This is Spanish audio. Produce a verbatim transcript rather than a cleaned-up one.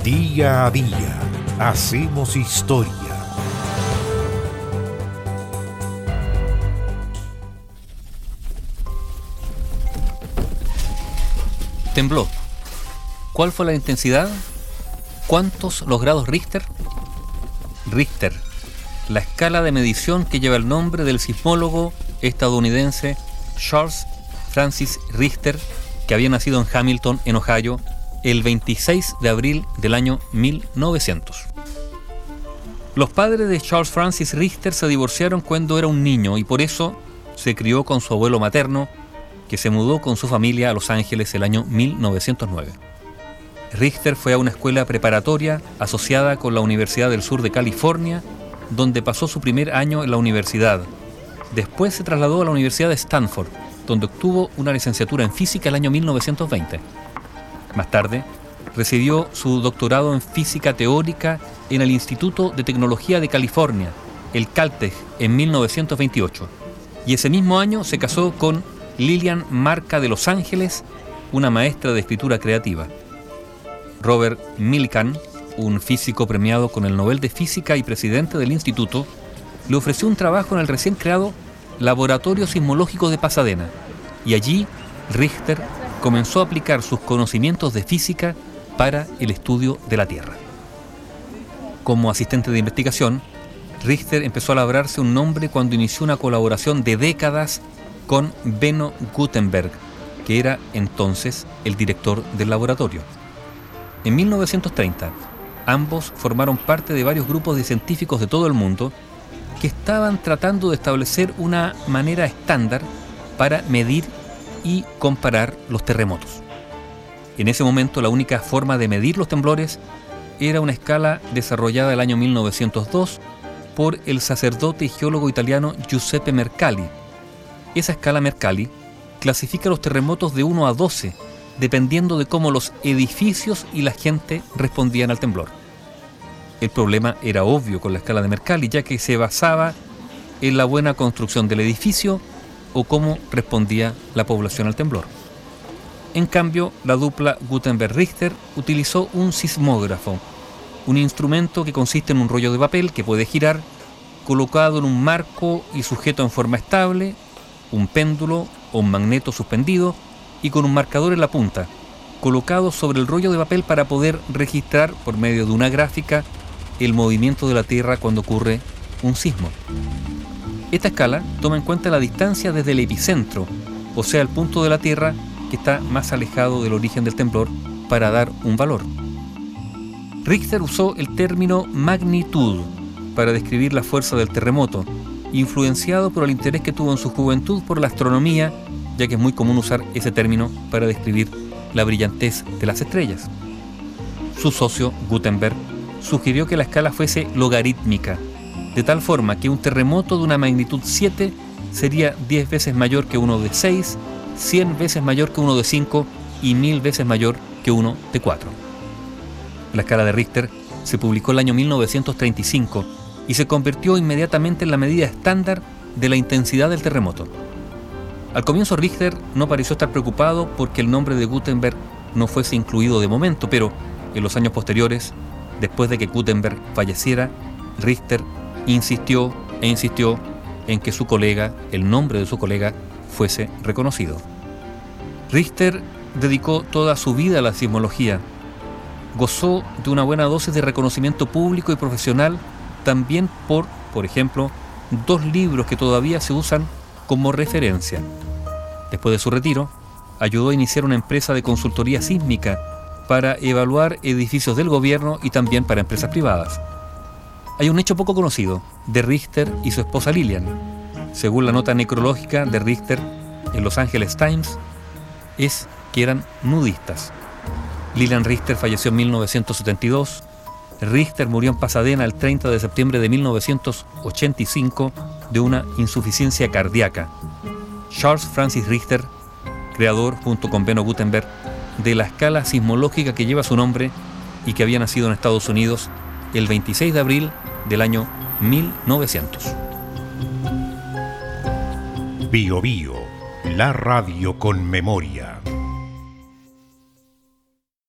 Día a día hacemos historia. Tembló. ¿Cuál fue la intensidad? ¿Cuántos los grados Richter? Richter, la escala de medición que lleva el nombre del sismólogo estadounidense Charles Francis Richter, que había nacido en Hamilton, en Ohio, el veintiséis de abril del año mil novecientos. Los padres de Charles Francis Richter se divorciaron cuando era un niño y por eso se crió con su abuelo materno, que se mudó con su familia a Los Ángeles el año mil novecientos nueve. Richter fue a una escuela preparatoria asociada con la Universidad del Sur de California, donde pasó su primer año en la universidad. Después se trasladó a la Universidad de Stanford, donde obtuvo una licenciatura en física el año mil novecientos veinte. Más tarde, recibió su doctorado en física teórica en el Instituto de Tecnología de California, el Caltech, en mil novecientos veintiocho. Y ese mismo año se casó con Lillian Marca de Los Ángeles, una maestra de escritura creativa. Robert Millikan, un físico premiado con el Nobel de Física y presidente del instituto, le ofreció un trabajo en el recién creado Laboratorio Sismológico de Pasadena, y allí Richter comenzó a aplicar sus conocimientos de física para el estudio de la Tierra. Como asistente de investigación, Richter empezó a labrarse un nombre cuando inició una colaboración de décadas con Benno Gutenberg, que era entonces el director del laboratorio. En mil novecientos treinta, ambos formaron parte de varios grupos de científicos de todo el mundo que estaban tratando de establecer una manera estándar para medir y comparar los terremotos. En ese momento, la única forma de medir los temblores era una escala desarrollada el año mil novecientos dos por el sacerdote y geólogo italiano Giuseppe Mercalli. Esa escala Mercalli clasifica los terremotos de uno a doce, dependiendo de cómo los edificios y la gente respondían al temblor. El problema era obvio con la escala de Mercalli, ya que se basaba en la buena construcción del edificio o cómo respondía la población al temblor. En cambio, la dupla Gutenberg-Richter utilizó un sismógrafo, un instrumento que consiste en un rollo de papel que puede girar, colocado en un marco y sujeto en forma estable, un péndulo o un magneto suspendido y con un marcador en la punta, colocado sobre el rollo de papel para poder registrar por medio de una gráfica el movimiento de la Tierra cuando ocurre un sismo. Esta escala toma en cuenta la distancia desde el epicentro, o sea, el punto de la Tierra que está más alejado del origen del temblor, para dar un valor. Richter usó el término magnitud para describir la fuerza del terremoto, influenciado por el interés que tuvo en su juventud por la astronomía, ya que es muy común usar ese término para describir la brillantez de las estrellas. Su socio, Gutenberg, sugirió que la escala fuese logarítmica, de tal forma que un terremoto de una magnitud siete sería diez veces mayor que uno de seis, cien veces mayor que uno de cinco y mil veces mayor que uno de cuatro. La escala de Richter se publicó el año mil novecientos treinta y cinco y se convirtió inmediatamente en la medida estándar de la intensidad del terremoto. Al comienzo, Richter no pareció estar preocupado porque el nombre de Gutenberg no fuese incluido de momento, pero en los años posteriores, después de que Gutenberg falleciera, Richter insistió e insistió en que su colega, el nombre de su colega, fuese reconocido. Richter dedicó toda su vida a la sismología. Gozó de una buena dosis de reconocimiento público y profesional, también por, por ejemplo, dos libros que todavía se usan como referencia. Después de su retiro, ayudó a iniciar una empresa de consultoría sísmica para evaluar edificios del gobierno y también para empresas privadas. Hay un hecho poco conocido de Richter y su esposa Lillian. Según la nota necrológica de Richter en Los Angeles Times, es que eran nudistas. Lillian Richter falleció en mil novecientos setenta y dos. Richter murió en Pasadena el treinta de septiembre de mil novecientos ochenta y cinco de una insuficiencia cardíaca. Charles Francis Richter, creador junto con Benno Gutenberg de la escala sismológica que lleva su nombre y que había nacido en Estados Unidos el veintiséis de abril del año mil novecientos. Bio Bio, la radio con memoria.